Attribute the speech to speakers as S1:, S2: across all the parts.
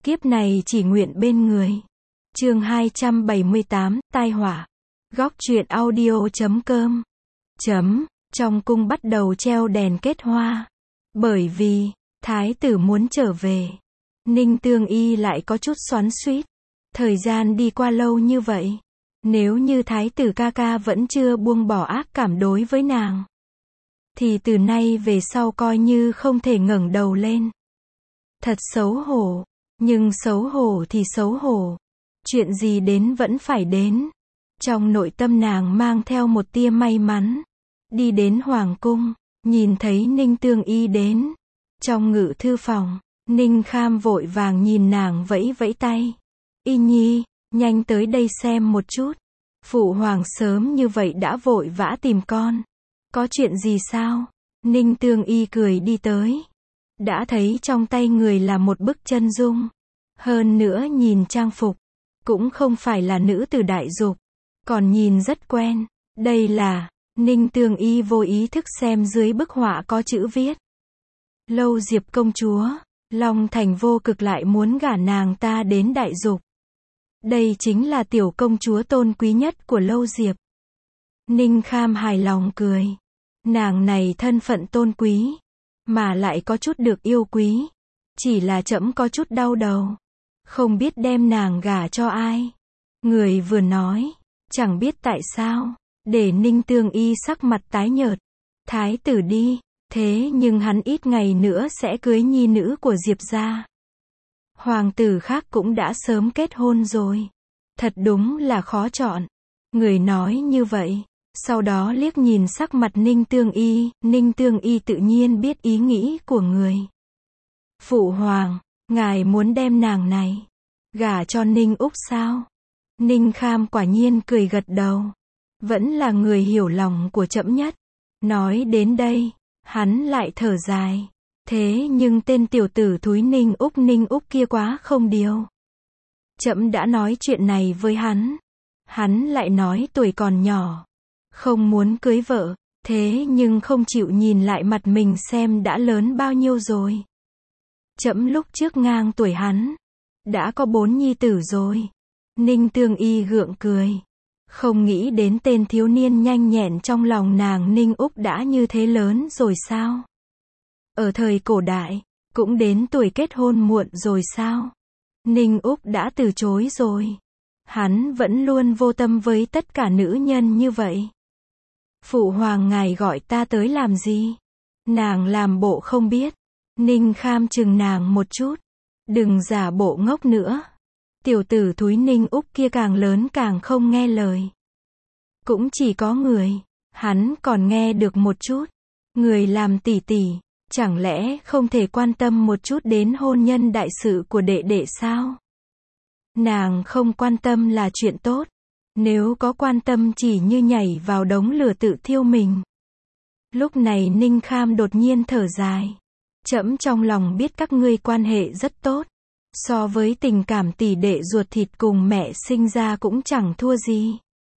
S1: Kiếp này chỉ nguyện bên người. Chương 278, tai họa. Góc truyện audio.com. Trong cung bắt đầu treo đèn kết hoa. Bởi vì, thái tử muốn trở về. Ninh Tương Y lại có chút xoắn xuýt. Thời gian đi qua lâu như vậy. Nếu như thái tử ca ca vẫn chưa buông bỏ ác cảm đối với nàng, thì từ nay về sau coi như không thể ngẩng đầu lên. Thật xấu hổ. Nhưng xấu hổ thì xấu hổ. Chuyện gì đến vẫn phải đến. Trong nội tâm nàng mang theo một tia may mắn. Đi đến hoàng cung, nhìn thấy Ninh Tương Y đến. Trong ngự thư phòng, Ninh Kham vội vàng nhìn nàng vẫy vẫy tay. Y nhi, nhanh tới đây xem một chút. Phụ hoàng sớm như vậy đã vội vã tìm con. Có chuyện gì sao? Ninh Tương Y cười đi tới. Đã thấy trong tay người là một bức chân dung. Hơn nữa nhìn trang phục, cũng không phải là nữ tử đại dục. Còn nhìn rất quen. Đây là, Ninh Tương Y vô ý thức xem dưới bức họa có chữ viết. Lâu Diệp công chúa, Long Thành vô cực lại muốn gả nàng ta đến đại dục. Đây chính là tiểu công chúa tôn quý nhất của Lâu Diệp. Ninh Kham hài lòng cười. Nàng này thân phận tôn quý, mà lại có chút được yêu quý. Chỉ là trẫm có chút đau đầu. Không biết đem nàng gả cho ai. Người vừa nói, chẳng biết tại sao, để Ninh Tương Y sắc mặt tái nhợt. Thái tử đi, thế nhưng hắn ít ngày nữa sẽ cưới nhi nữ của Diệp gia. Hoàng tử khác cũng đã sớm kết hôn rồi. Thật đúng là khó chọn. Người nói như vậy, sau đó liếc nhìn sắc mặt Ninh Tương Y tự nhiên biết ý nghĩ của người. Phụ hoàng, ngài muốn đem nàng này gả cho Ninh Úc sao? Ninh Kham quả nhiên cười gật đầu. Vẫn là người hiểu lòng của trẫm nhất. Nói đến đây, hắn lại thở dài. Thế nhưng tên tiểu tử thúi Ninh Úc kia quá không điều. Trẫm đã nói chuyện này với hắn. Hắn lại nói tuổi còn nhỏ, không muốn cưới vợ. Thế nhưng không chịu nhìn lại mặt mình xem đã lớn bao nhiêu rồi. Trẫm lúc trước ngang tuổi hắn, đã có 4 nhi tử rồi. Ninh Tương Y gượng cười. Không nghĩ đến tên thiếu niên nhanh nhẹn trong lòng nàng Ninh Úc đã như thế lớn rồi sao? Ở thời cổ đại, cũng đến tuổi kết hôn muộn rồi sao? Ninh Úc đã từ chối rồi. Hắn vẫn luôn vô tâm với tất cả nữ nhân như vậy. Phụ hoàng ngài gọi ta tới làm gì? Nàng làm bộ không biết. Ninh Kham chừng nàng một chút. Đừng giả bộ ngốc nữa. Tiểu tử thúi Ninh Úc kia càng lớn càng không nghe lời. Cũng chỉ có người, hắn còn nghe được một chút. Người làm tỷ tỷ, chẳng lẽ không thể quan tâm một chút đến hôn nhân đại sự của đệ đệ sao? Nàng không quan tâm là chuyện tốt. Nếu có quan tâm chỉ như nhảy vào đống lửa tự thiêu mình. Lúc này Ninh Kham đột nhiên thở dài. Trẫm trong lòng biết các ngươi quan hệ rất tốt. So với tình cảm tỷ đệ ruột thịt cùng mẹ sinh ra cũng chẳng thua gì.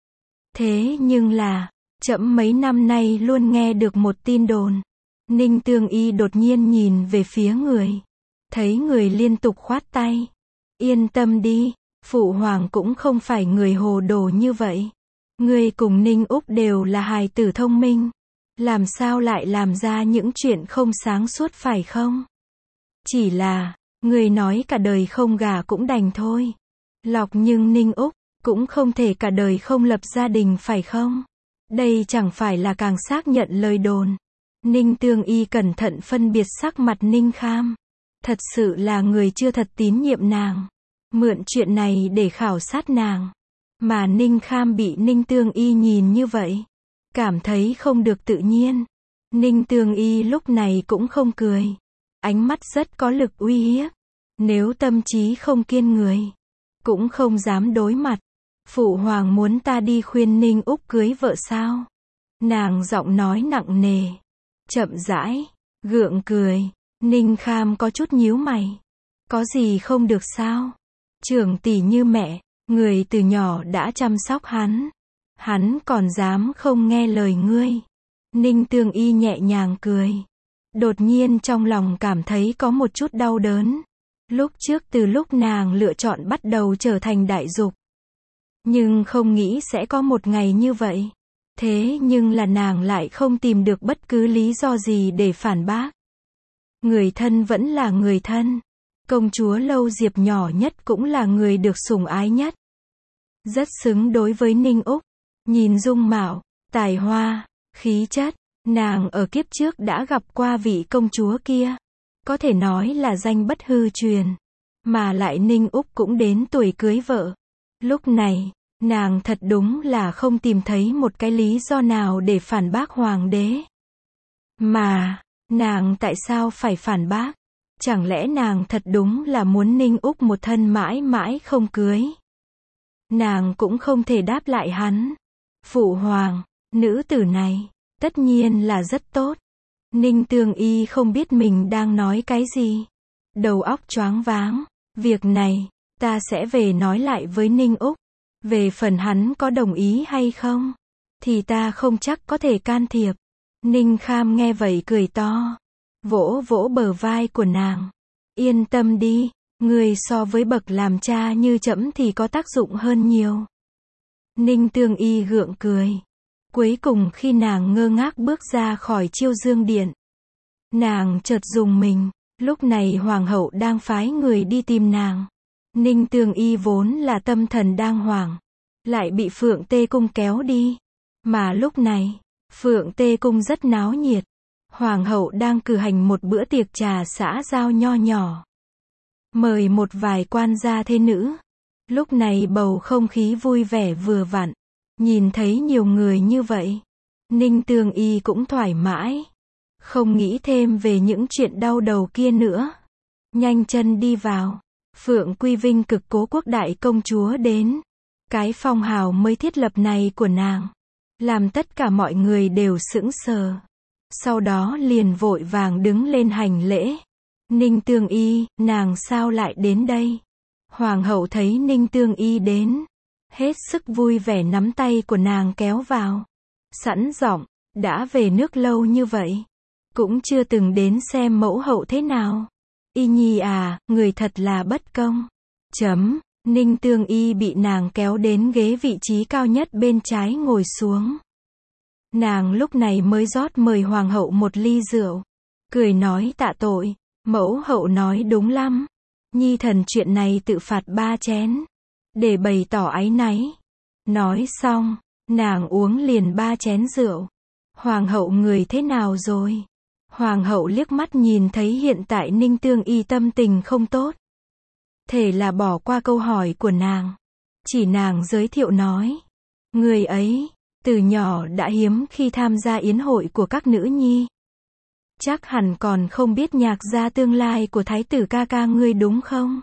S1: Thế nhưng là, trẫm mấy năm nay luôn nghe được một tin đồn. Ninh Tương Y đột nhiên nhìn về phía người. Thấy người liên tục khoát tay. Yên tâm đi, phụ hoàng cũng không phải người hồ đồ như vậy. Ngươi cùng Ninh Úc đều là hài tử thông minh. Làm sao lại làm ra những chuyện không sáng suốt phải không? Chỉ là, người nói cả đời không gả cũng đành thôi. Lọc nhưng Ninh Úc, cũng không thể cả đời không lập gia đình phải không? Đây chẳng phải là càng xác nhận lời đồn. Ninh Tương Y cẩn thận phân biệt sắc mặt Ninh Kham. Thật sự là người chưa thật tín nhiệm nàng. Mượn chuyện này để khảo sát nàng. Mà Ninh Kham bị Ninh Tương Y nhìn như vậy, cảm thấy không được tự nhiên. Ninh Tương Y lúc này cũng không cười. Ánh mắt rất có lực uy hiếp. Nếu tâm trí không kiên người, cũng không dám đối mặt. Phụ hoàng muốn ta đi khuyên Ninh Úc cưới vợ sao? Nàng giọng nói nặng nề, chậm rãi, gượng cười. Ninh Kham có chút nhíu mày. Có gì không được sao? Trưởng tỷ như mẹ, người từ nhỏ đã chăm sóc hắn. Hắn còn dám không nghe lời ngươi. Ninh Tương Y nhẹ nhàng cười. Đột nhiên trong lòng cảm thấy có một chút đau đớn. Lúc trước từ lúc nàng lựa chọn bắt đầu trở thành đại dục. Nhưng không nghĩ sẽ có một ngày như vậy. Thế nhưng là nàng lại không tìm được bất cứ lý do gì để phản bác. Người thân vẫn là người thân. Công chúa Lâu Diệp nhỏ nhất cũng là người được sủng ái nhất. Rất xứng đối với Ninh Úc. Nhìn dung mạo, tài hoa, khí chất, nàng ở kiếp trước đã gặp qua vị công chúa kia. Có thể nói là danh bất hư truyền. Mà lại Ninh Úc cũng đến tuổi cưới vợ. Lúc này, nàng thật đúng là không tìm thấy một cái lý do nào để phản bác hoàng đế. Mà, nàng tại sao phải phản bác? Chẳng lẽ nàng thật đúng là muốn Ninh Úc một thân mãi mãi không cưới? Nàng cũng không thể đáp lại hắn. Phụ hoàng, nữ tử này, tất nhiên là rất tốt. Ninh Tương Y không biết mình đang nói cái gì. Đầu óc choáng váng. Việc này, ta sẽ về nói lại với Ninh Úc. Về phần hắn có đồng ý hay không, thì ta không chắc có thể can thiệp. Ninh Kham nghe vậy cười to. Vỗ vỗ bờ vai của nàng. Yên tâm đi, người so với bậc làm cha như trẫm thì có tác dụng hơn nhiều. Ninh Tương Y gượng cười. Cuối cùng khi nàng ngơ ngác bước ra khỏi Chiêu Dương Điện, nàng chợt rùng mình. Lúc này hoàng hậu đang phái người đi tìm nàng. Ninh Tương Y vốn là tâm thần đang hoảng, lại bị Phượng Tê Cung kéo đi. Mà lúc này, Phượng Tê Cung rất náo nhiệt. Hoàng hậu đang cử hành một bữa tiệc trà xã giao nho nhỏ. Mời một vài quan gia thế nữ. Lúc này bầu không khí vui vẻ vừa vặn. Nhìn thấy nhiều người như vậy, Ninh Tương Y cũng thoải mái. Không nghĩ thêm về những chuyện đau đầu kia nữa. Nhanh chân đi vào. Phượng Quy Vinh cực cố quốc đại công chúa đến. Cái phong hào mới thiết lập này của nàng, làm tất cả mọi người đều sững sờ. Sau đó liền vội vàng đứng lên hành lễ. Ninh Tương Y, nàng sao lại đến đây? Hoàng hậu thấy Ninh Tương Y đến, hết sức vui vẻ nắm tay của nàng kéo vào. Sẵn giọng, đã về nước lâu như vậy, cũng chưa từng đến xem mẫu hậu thế nào. Y Nhi à, người thật là bất công. Ninh Tương Y bị nàng kéo đến ghế vị trí cao nhất bên trái ngồi xuống. Nàng lúc này mới rót mời hoàng hậu một ly rượu. Cười nói tạ tội, mẫu hậu nói đúng lắm. Nhi thần chuyện này tự phạt 3 chén, để bày tỏ áy náy. Nói xong, nàng uống liền 3 chén rượu. Hoàng hậu người thế nào rồi? Hoàng hậu liếc mắt nhìn thấy hiện tại Ninh Tương Y tâm tình không tốt. Thể là bỏ qua câu hỏi của nàng. Chỉ nàng giới thiệu nói. Người ấy, từ nhỏ đã hiếm khi tham gia yến hội của các nữ nhi. Chắc hẳn còn không biết nhạc gia tương lai của thái tử ca ca ngươi đúng không?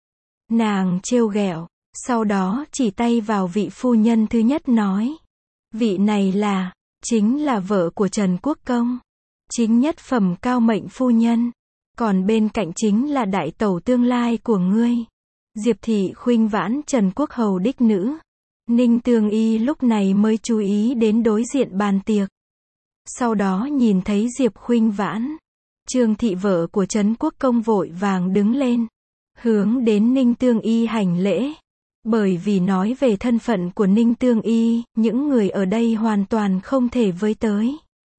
S1: Nàng trêu ghẹo, sau đó chỉ tay vào vị phu nhân thứ nhất nói. Vị này chính là vợ của Trần Quốc Công. Chính nhất phẩm cao mệnh phu nhân. Còn bên cạnh chính là đại tẩu tương lai của ngươi. Diệp thị khuynh vãn Trần Quốc hầu đích nữ. Ninh Tương Y lúc này mới chú ý đến đối diện bàn tiệc. Sau đó nhìn thấy Diệp khuynh vãn, Trương thị vợ của Trấn Quốc Công vội vàng đứng lên, hướng đến Ninh Tương Y hành lễ. Bởi vì nói về thân phận của Ninh Tương Y, những người ở đây hoàn toàn không thể với tới.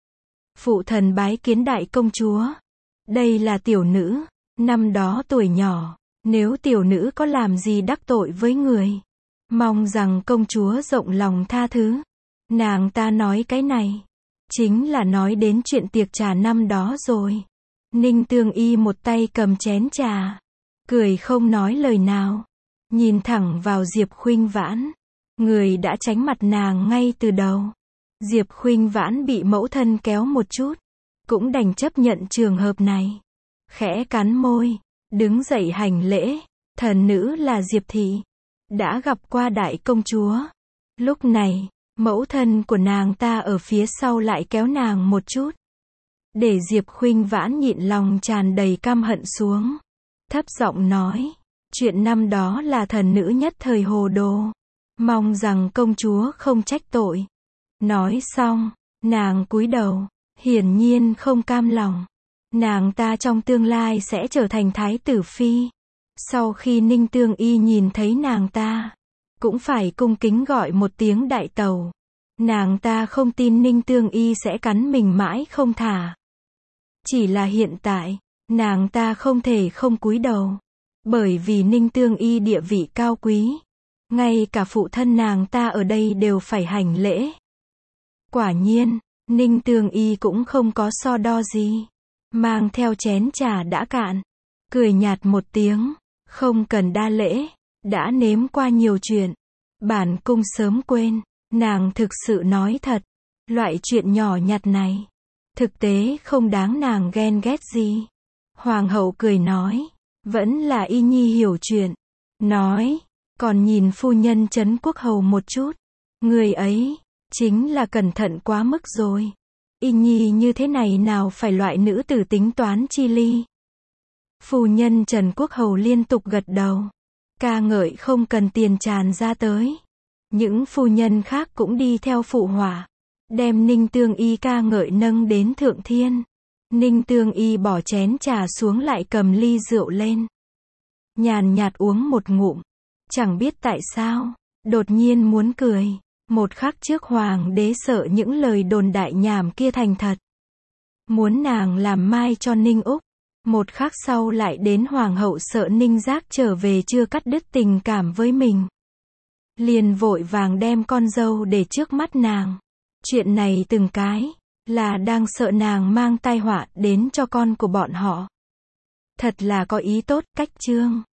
S1: Phụ thần bái kiến đại công chúa. Đây là tiểu nữ, năm đó tuổi nhỏ, nếu tiểu nữ có làm gì đắc tội với người, mong rằng công chúa rộng lòng tha thứ. Nàng ta nói cái này, chính là nói đến chuyện tiệc trà năm đó rồi. Ninh Tương Y một tay cầm chén trà, cười không nói lời nào, nhìn thẳng vào Diệp khuynh vãn. Người đã tránh mặt nàng ngay từ đầu. Diệp khuynh vãn bị mẫu thân kéo một chút, cũng đành chấp nhận trường hợp này. Khẽ cắn môi, đứng dậy hành lễ. Thần nữ là Diệp thị, đã gặp qua đại công chúa. Lúc này, mẫu thân của nàng ta ở phía sau lại kéo nàng một chút, để Diệp khuynh vãn nhịn lòng tràn đầy căm hận xuống. Thấp giọng nói, chuyện năm đó là thần nữ nhất thời hồ đồ, mong rằng công chúa không trách tội. Nói xong, nàng cúi đầu, hiển nhiên không cam lòng. Nàng ta trong tương lai sẽ trở thành thái tử phi. Sau khi Ninh Tương Y nhìn thấy nàng ta, cũng phải cung kính gọi một tiếng đại tẩu. Nàng ta không tin Ninh Tương Y sẽ cắn mình mãi không thả. Chỉ là hiện tại, nàng ta không thể không cúi đầu. Bởi vì Ninh Tương Y địa vị cao quý. Ngay cả phụ thân nàng ta ở đây đều phải hành lễ. Quả nhiên, Ninh Tương Y cũng không có so đo gì. Mang theo chén trà đã cạn. Cười nhạt một tiếng. Không cần đa lễ. Đã nếm qua nhiều chuyện. Bản cung sớm quên. Nàng thực sự nói thật. Loại chuyện nhỏ nhặt này. Thực tế không đáng nàng ghen ghét gì. Hoàng hậu cười nói. Vẫn là Y Nhi hiểu chuyện. Nói. Còn nhìn phu nhân Trấn Quốc Hầu một chút. Người ấy. Chính là cẩn thận quá mức rồi. Y Nhi như thế này nào phải loại nữ tử tính toán chi ly. Phu nhân Trần Quốc Hầu liên tục gật đầu. Ca ngợi không cần tiền tràn ra tới. Những phu nhân khác cũng đi theo phụ họa. Đem Ninh Tương Y ca ngợi nâng đến thượng thiên. Ninh Tương Y bỏ chén trà xuống lại cầm ly rượu lên. Nhàn nhạt uống một ngụm. Chẳng biết tại sao. Đột nhiên muốn cười. Một khắc trước hoàng đế sợ những lời đồn đại nhảm kia thành thật. Muốn nàng làm mai cho Ninh Úc. Một khắc sau lại đến hoàng hậu sợ Ninh Giác trở về chưa cắt đứt tình cảm với mình. Liền vội vàng đem con dâu để trước mắt nàng. Chuyện này từng cái, là đang sợ nàng mang tai họa đến cho con của bọn họ. Thật là có ý tốt, cách chương.